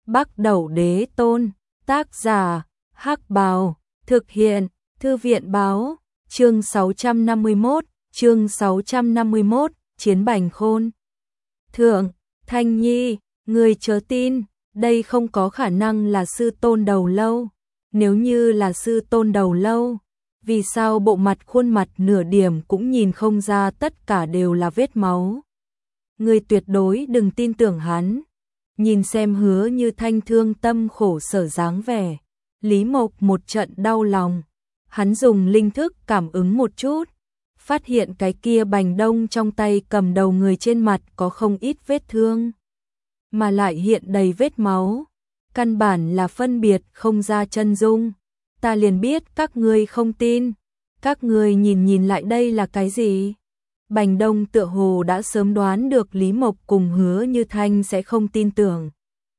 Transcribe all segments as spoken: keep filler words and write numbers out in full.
Bắc Đẩu Đế Tôn, tác giả, Hắc Bào, thực hiện, Thư viện báo, chương sáu trăm năm mươi mốt, chương sáu trăm năm mươi mốt, Chiến Bành Khôn. Thượng, Thanh Nhi, người chớ tin, đây không có khả năng là sư tôn Đầu Lâu. Nếu như là sư tôn Đầu Lâu, vì sao bộ mặt khuôn mặt nửa điểm cũng nhìn không ra, tất cả đều là vết máu. Người tuyệt đối đừng tin tưởng hắn. Nhìn xem Hứa Như Thanh thương tâm khổ sở dáng vẻ, Lý Mộc một trận đau lòng. Hắn dùng linh thức cảm ứng một chút, phát hiện cái kia bành đông trong tay cầm đầu người trên mặt có không ít vết thương, mà lại hiện đầy vết máu, căn bản là phân biệt không ra chân dung. Ta liền biết các ngươi không tin, các ngươi nhìn nhìn lại đây là cái gì? Bành Đông tựa hồ đã sớm đoán được Lý Mộc cùng Hứa Như Thanh sẽ không tin tưởng.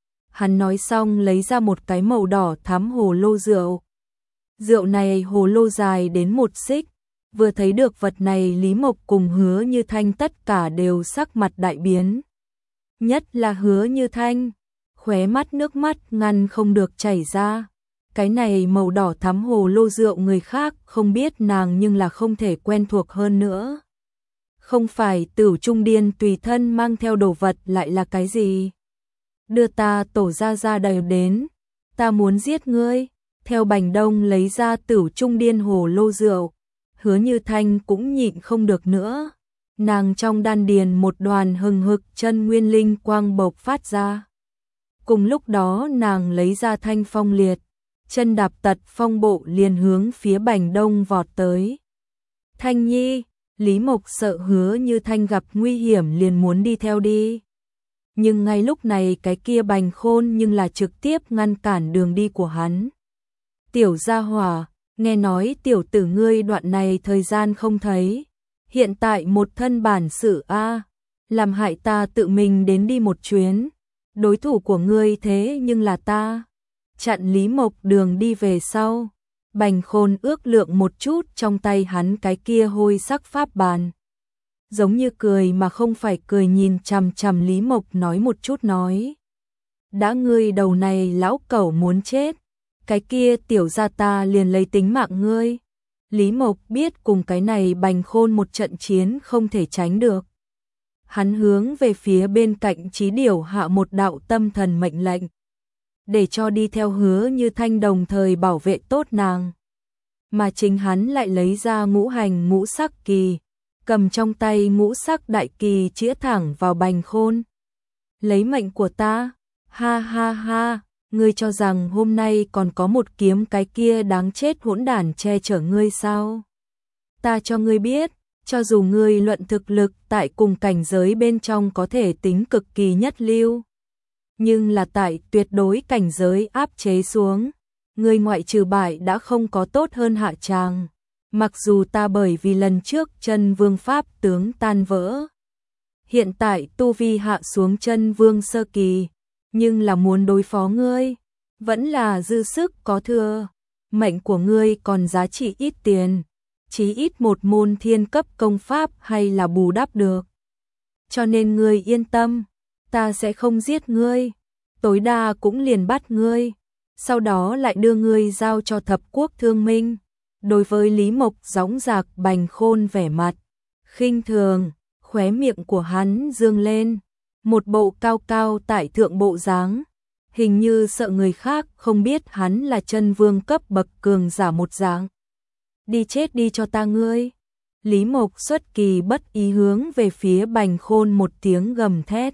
Hắn nói xong lấy ra một cái màu đỏ thắm hồ lô rượu. Rượu này hồ lô dài đến một xích, vừa thấy được vật này Lý Mộc cùng Hứa Như Thanh tất cả đều sắc mặt đại biến. Nhất là Hứa Như Thanh, khóe mắt nước mắt ngăn không được chảy ra. Cái này màu đỏ thắm hồ lô rượu người khác không biết, nàng nhưng là không thể quen thuộc hơn nữa. Không phải Tửu Trung Điên tùy thân mang theo đồ vật lại là cái gì? Đưa ta tổ gia gia đầy đến, ta muốn giết ngươi. Theo Bành Đông lấy ra Tửu Trung Điên hồ lô rượu, Hứa Như Thanh cũng nhịn không được nữa. Nàng trong đan điền một đoàn hừng hực chân nguyên linh quang bộc phát ra. Cùng lúc đó nàng lấy ra thanh phong liệt, chân đạp tật phong bộ liền hướng phía Bành Đông vọt tới. Thanh Nhi, Lý Mộc sợ Hứa Như Thanh gặp nguy hiểm liền muốn đi theo đi. Nhưng ngay lúc này cái kia Bành Khôn nhưng là trực tiếp ngăn cản đường đi của hắn. Tiểu gia hỏa, nghe nói tiểu tử ngươi đoạn này thời gian không thấy, hiện tại một thân bản sự a, làm hại ta tự mình đến đi một chuyến. Đối thủ của ngươi thế nhưng là ta. Chặn Lý Mộc đường đi về sau, Bành Khôn ước lượng một chút trong tay hắn cái kia hôi sắc pháp bàn, giống như cười mà không phải cười, nhìn chằm chằm Lý Mộc nói một chút nói: đã ngươi đầu này lão cẩu muốn chết, cái kia tiểu gia ta liền lấy tính mạng ngươi. Lý Mộc biết cùng cái này Bành Khôn một trận chiến không thể tránh được. Hắn hướng về phía bên cạnh Chí Điểu hạ một đạo tâm thần mệnh lệnh, để cho đi theo Hứa Như Thanh đồng thời bảo vệ tốt nàng. Mà chính hắn lại lấy ra ngũ hành ngũ sắc kỳ, cầm trong tay ngũ sắc đại kỳ chĩa thẳng vào Bành Khôn. Lấy mệnh của ta, ha ha ha, ngươi cho rằng hôm nay còn có một kiếm cái kia đáng chết hỗn đản che chở ngươi sao? Ta cho ngươi biết, cho dù ngươi luận thực lực tại cùng cảnh giới bên trong có thể tính cực kỳ nhất lưu, nhưng là tại tuyệt đối cảnh giới áp chế xuống, ngươi ngoại trừ bại đã không có tốt hơn hạ tràng. Mặc dù ta bởi vì lần trước chân vương pháp tướng tan vỡ, hiện tại tu vi hạ xuống chân vương sơ kỳ, nhưng là muốn đối phó ngươi, vẫn là dư sức có thừa. Mệnh của ngươi còn giá trị ít tiền, chí ít một môn thiên cấp công pháp hay là bù đắp được. Cho nên ngươi yên tâm, ta sẽ không giết ngươi, tối đa cũng liền bắt ngươi, sau đó lại đưa ngươi giao cho thập quốc thương minh. Đối với Lý Mộc dõng dạc, Bành Khôn vẻ mặt khinh thường, khóe miệng của hắn dương lên, một bộ cao cao tại thượng bộ dáng, hình như sợ người khác không biết hắn là chân vương cấp bậc cường giả một dạng. Đi chết đi cho ta ngươi. Lý Mộc xuất kỳ bất ý hướng về phía Bành Khôn một tiếng gầm thét.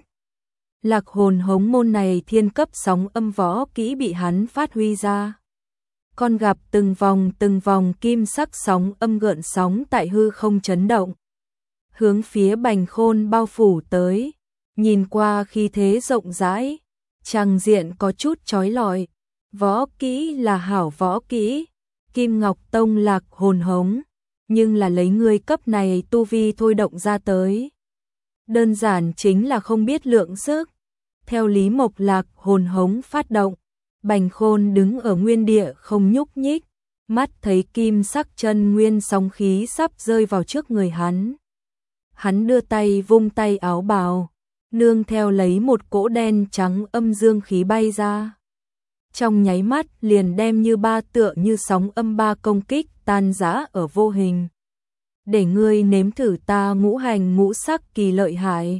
Lạc hồn hống môn này thiên cấp sóng âm võ kỹ bị hắn phát huy ra. Con gặp từng vòng từng vòng kim sắc sóng âm gợn sóng tại hư không chấn động, hướng phía Bành Khôn bao phủ tới. Nhìn qua khí thế rộng rãi, tràng diện có chút chói lọi. Võ kỹ là hảo võ kỹ, Kim Ngọc Tông lạc hồn hống, nhưng là lấy ngươi cấp này tu vi thôi động ra tới, đơn giản chính là không biết lượng sức. Theo Lý Mộc lạc hồn hống phát động, Bành Khôn đứng ở nguyên địa không nhúc nhích, mắt thấy kim sắc chân nguyên sóng khí sắp rơi vào trước người hắn. Hắn đưa tay vung tay áo bào, nương theo lấy một cỗ đen trắng âm dương khí bay ra. Trong nháy mắt liền đem như ba tựa như sóng âm ba công kích tan rã ở vô hình. Để ngươi nếm thử ta ngũ hành ngũ sắc kỳ lợi hại.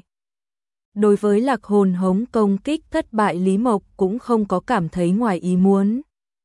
Đối với lạc hồn hống công kích thất bại, Lý Mộc cũng không có cảm thấy ngoài ý muốn.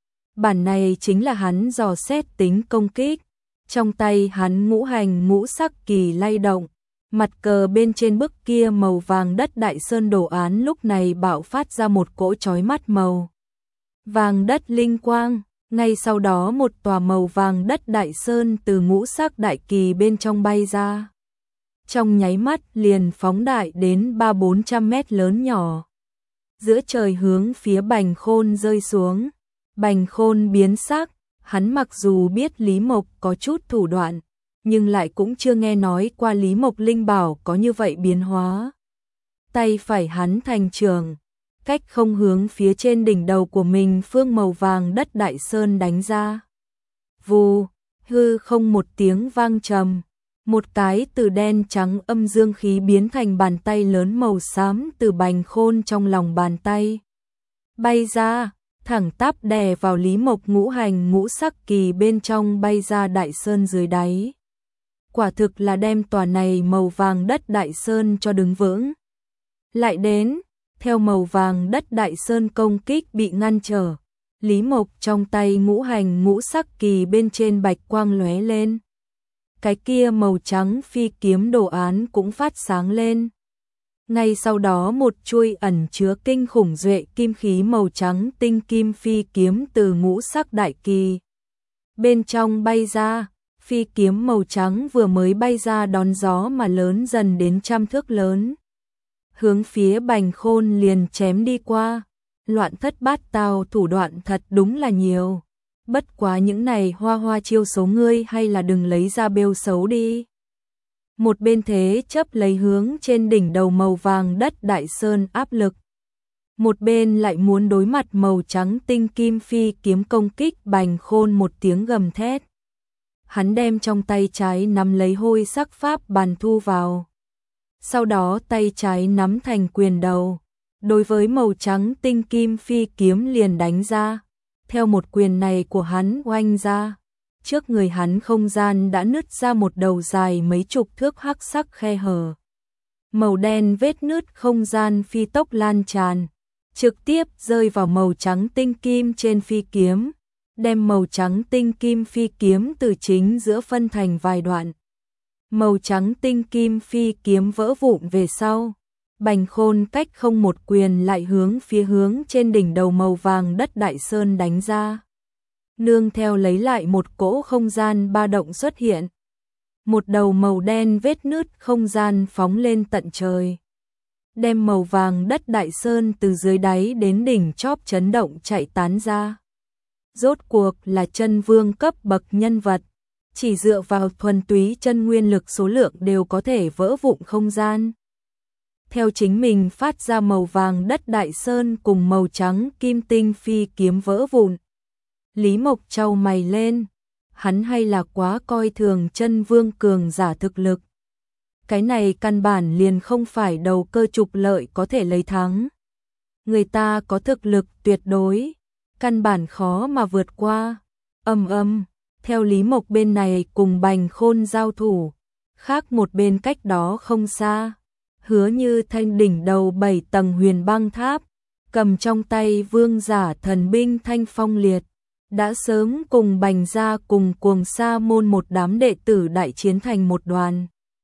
Bản này chính là hắn dò xét tính công kích. Trong tay hắn ngũ hành ngũ sắc kỳ lay động. Mặt cờ bên trên bức kia màu vàng đất đại sơn đồ án lúc này bạo phát ra một cỗ chói mắt màu vàng đất linh quang. Ngay sau đó một tòa màu vàng đất đại sơn từ ngũ sắc đại kỳ bên trong bay ra. Trong nháy mắt liền phóng đại đến ba bốn trăm mét lớn nhỏ. Giữa trời hướng phía Bành Khôn rơi xuống. Bành Khôn biến sắc, hắn mặc dù biết Lý Mộc có chút thủ đoạn, nhưng lại cũng chưa nghe nói qua Lý Mộc linh bảo có như vậy biến hóa. Tay phải hắn thành trường, cách không hướng phía trên đỉnh đầu của mình phương màu vàng đất đại sơn đánh ra. Vù, hư không một tiếng vang trầm, một cái từ đen trắng âm dương khí biến thành bàn tay lớn màu xám từ Bành Khôn trong lòng bàn tay bay ra, thẳng tắp đè vào Lý Mộc ngũ hành ngũ sắc kỳ bên trong bay ra đại sơn dưới đáy. Quả thực là đem tòa này màu vàng đất đại sơn cho đứng vững. Lại đến, theo màu vàng đất đại sơn công kích bị ngăn trở, Lý Mộc trong tay ngũ hành ngũ sắc kỳ bên trên bạch quang lóe lên. Cái kia màu trắng phi kiếm đồ án cũng phát sáng lên. Ngay sau đó một chuôi ẩn chứa kinh khủng duệ kim khí màu trắng tinh kim phi kiếm từ ngũ sắc đại kỳ bên trong bay ra. Phi kiếm màu trắng vừa mới bay ra đón gió mà lớn dần đến trăm thước lớn. Hướng phía Bành Khôn liền chém đi qua. Loạn thất bát tao thủ đoạn thật đúng là nhiều. Bất quá những này hoa hoa chiêu số ngươi hay là đừng lấy ra bêu xấu đi. Một bên thế chấp lấy hướng trên đỉnh đầu màu vàng đất đại sơn áp lực. Một bên lại muốn đối mặt màu trắng tinh kim phi kiếm công kích. Bành Khôn một tiếng gầm thét. Hắn đem trong tay trái nắm lấy hôi sắc pháp bàn thu vào. Sau đó tay trái nắm thành quyền đầu. Đối với màu trắng tinh kim phi kiếm liền đánh ra. Theo một quyền này của hắn oanh ra. Trước người hắn không gian đã nứt ra một đầu dài mấy chục thước hắc sắc khe hở. Màu đen vết nứt không gian phi tốc lan tràn. Trực tiếp rơi vào màu trắng tinh kim trên phi kiếm. Đem màu trắng tinh kim phi kiếm từ chính giữa phân thành vài đoạn. Màu trắng tinh kim phi kiếm vỡ vụn về sau. Bành Khôn cách không một quyền lại hướng phía hướng trên đỉnh đầu màu vàng đất đại sơn đánh ra. Nương theo lấy lại một cỗ không gian ba động xuất hiện. Một đầu màu đen vết nứt không gian phóng lên tận trời. Đem màu vàng đất đại sơn từ dưới đáy đến đỉnh chóp chấn động chạy tán ra. Rốt cuộc là chân vương cấp bậc nhân vật, chỉ dựa vào thuần túy chân nguyên lực số lượng đều có thể vỡ vụn không gian. Theo chính mình phát ra màu vàng đất đại sơn cùng màu trắng kim tinh phi kiếm vỡ vụn. Lý Mộc chau mày lên, hắn hay là quá coi thường chân vương cường giả thực lực. Cái này căn bản liền không phải đầu cơ trục lợi có thể lấy thắng. Người ta có thực lực tuyệt đối, căn bản khó mà vượt qua. Âm âm, theo Lý Mộc bên này cùng Bành Khôn giao thủ, khác một bên cách đó không xa, Hứa Như Thanh đỉnh đầu bảy tầng huyền băng tháp, cầm trong tay vương giả thần binh Thanh Phong Liệt, đã sớm cùng Bành gia cùng Cuồng Sa môn một đám đệ tử đại chiến thành một đoàn.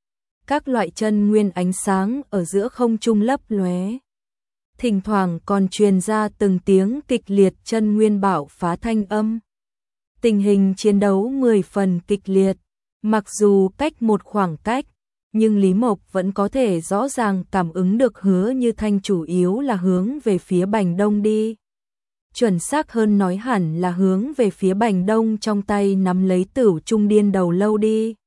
Các loại chân nguyên ánh sáng ở giữa không trung lấp lóe. Thỉnh thoảng còn truyền ra từng tiếng kịch liệt chân nguyên bạo phá thanh âm. Tình hình chiến đấu mười phần kịch liệt, mặc dù cách một khoảng cách, nhưng Lý Mộc vẫn có thể rõ ràng cảm ứng được Hứa Như Thanh chủ yếu là hướng về phía Bành Đông đi. Chuẩn xác hơn nói hẳn là hướng về phía Bành Đông trong tay nắm lấy Tửu Trung Điên đầu lâu đi.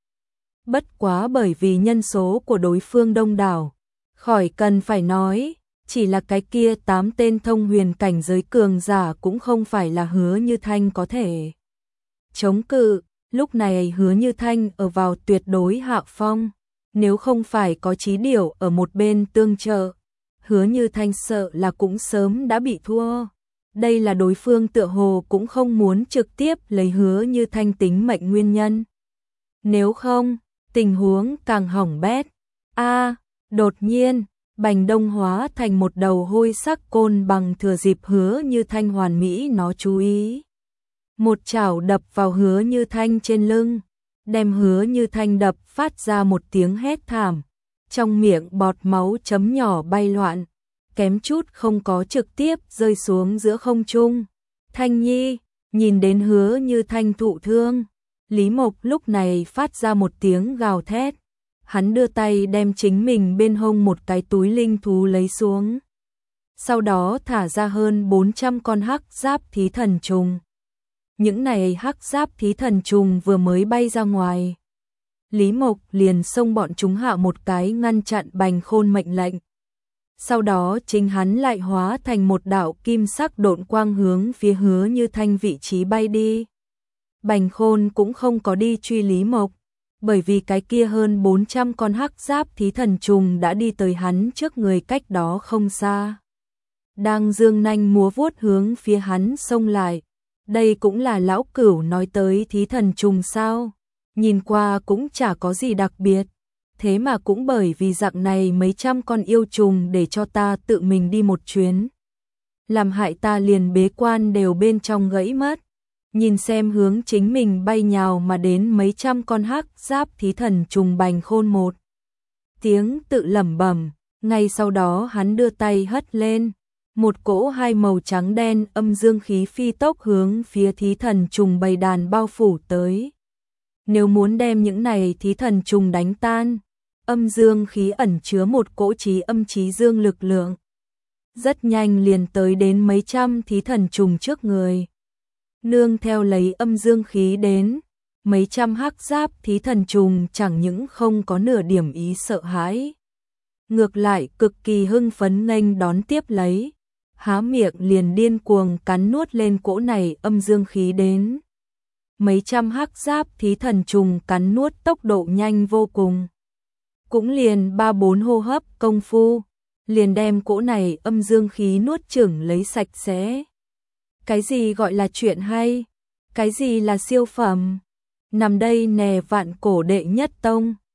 Bất quá bởi vì nhân số của đối phương đông đảo, khỏi cần phải nói, chỉ là cái kia tám tên thông huyền cảnh giới cường giả cũng không phải là Hứa Như Thanh có thể chống cự. Lúc này Hứa Như Thanh ở vào tuyệt đối hạ phong, nếu không phải có Chí Điểu ở một bên tương trợ, Hứa Như Thanh sợ là cũng sớm đã bị thua. Đây là đối phương tựa hồ cũng không muốn trực tiếp lấy Hứa Như Thanh tính mệnh nguyên nhân. Nếu không, tình huống càng hỏng bét. A, đột nhiên, Bành Đông hóa thành một đầu hôi sắc côn bằng thừa dịp Hứa Như Thanh hoàn mỹ nó chú ý. Một chảo đập vào Hứa Như Thanh trên lưng, đem Hứa Như Thanh đập phát ra một tiếng hét thảm, trong miệng bọt máu chấm nhỏ bay loạn, kém chút không có trực tiếp rơi xuống giữa không trung. Thanh Nhi, nhìn đến Hứa Như Thanh thụ thương, Lý Mộc lúc này phát ra một tiếng gào thét. Hắn đưa tay đem chính mình bên hông một cái túi linh thú lấy xuống. Sau đó thả ra hơn bốn trăm con hắc giáp thí thần trùng. Những này hắc giáp thí thần trùng vừa mới bay ra ngoài, Lý Mộc liền xông bọn chúng hạ một cái ngăn chặn Bành Khôn mệnh lệnh. Sau đó chính hắn lại hóa thành một đạo kim sắc độn quang hướng phía Hứa Như Thanh vị trí bay đi. Bành Khôn cũng không có đi truy Lý Mộc, bởi vì cái kia hơn bốn trăm con hắc giáp thí thần trùng đã đi tới hắn trước người cách đó không xa. Đang dương nanh múa vuốt hướng phía hắn xông lại. Đây cũng là lão cửu nói tới thí thần trùng sao? Nhìn qua cũng chả có gì đặc biệt. Thế mà cũng bởi vì dạng này mấy trăm con yêu trùng để cho ta tự mình đi một chuyến. Làm hại ta liền bế quan đều bên trong gãy mất. Nhìn xem hướng chính mình bay nhào mà đến mấy trăm con hắc giáp thí thần trùng Bành Khôn một tiếng tự lẩm bẩm, ngay sau đó hắn đưa tay hất lên, một cỗ hai màu trắng đen âm dương khí phi tốc hướng phía thí thần trùng bầy đàn bao phủ tới. Nếu muốn đem những này thí thần trùng đánh tan, âm dương khí ẩn chứa một cỗ trí âm trí dương lực lượng. Rất nhanh liền tới đến mấy trăm thí thần trùng trước người. Nương theo lấy âm dương khí đến, mấy trăm hắc giáp thí thần trùng chẳng những không có nửa điểm ý sợ hãi. Ngược lại cực kỳ hưng phấn nghênh đón tiếp lấy, há miệng liền điên cuồng cắn nuốt lên cỗ này âm dương khí đến. Mấy trăm hắc giáp thí thần trùng cắn nuốt tốc độ nhanh vô cùng. Cũng liền ba bốn hô hấp công phu, liền đem cỗ này âm dương khí nuốt chửng lấy sạch sẽ. Cái gì gọi là chuyện hay? Cái gì là siêu phẩm? Nằm đây nè vạn cổ đệ nhất tông.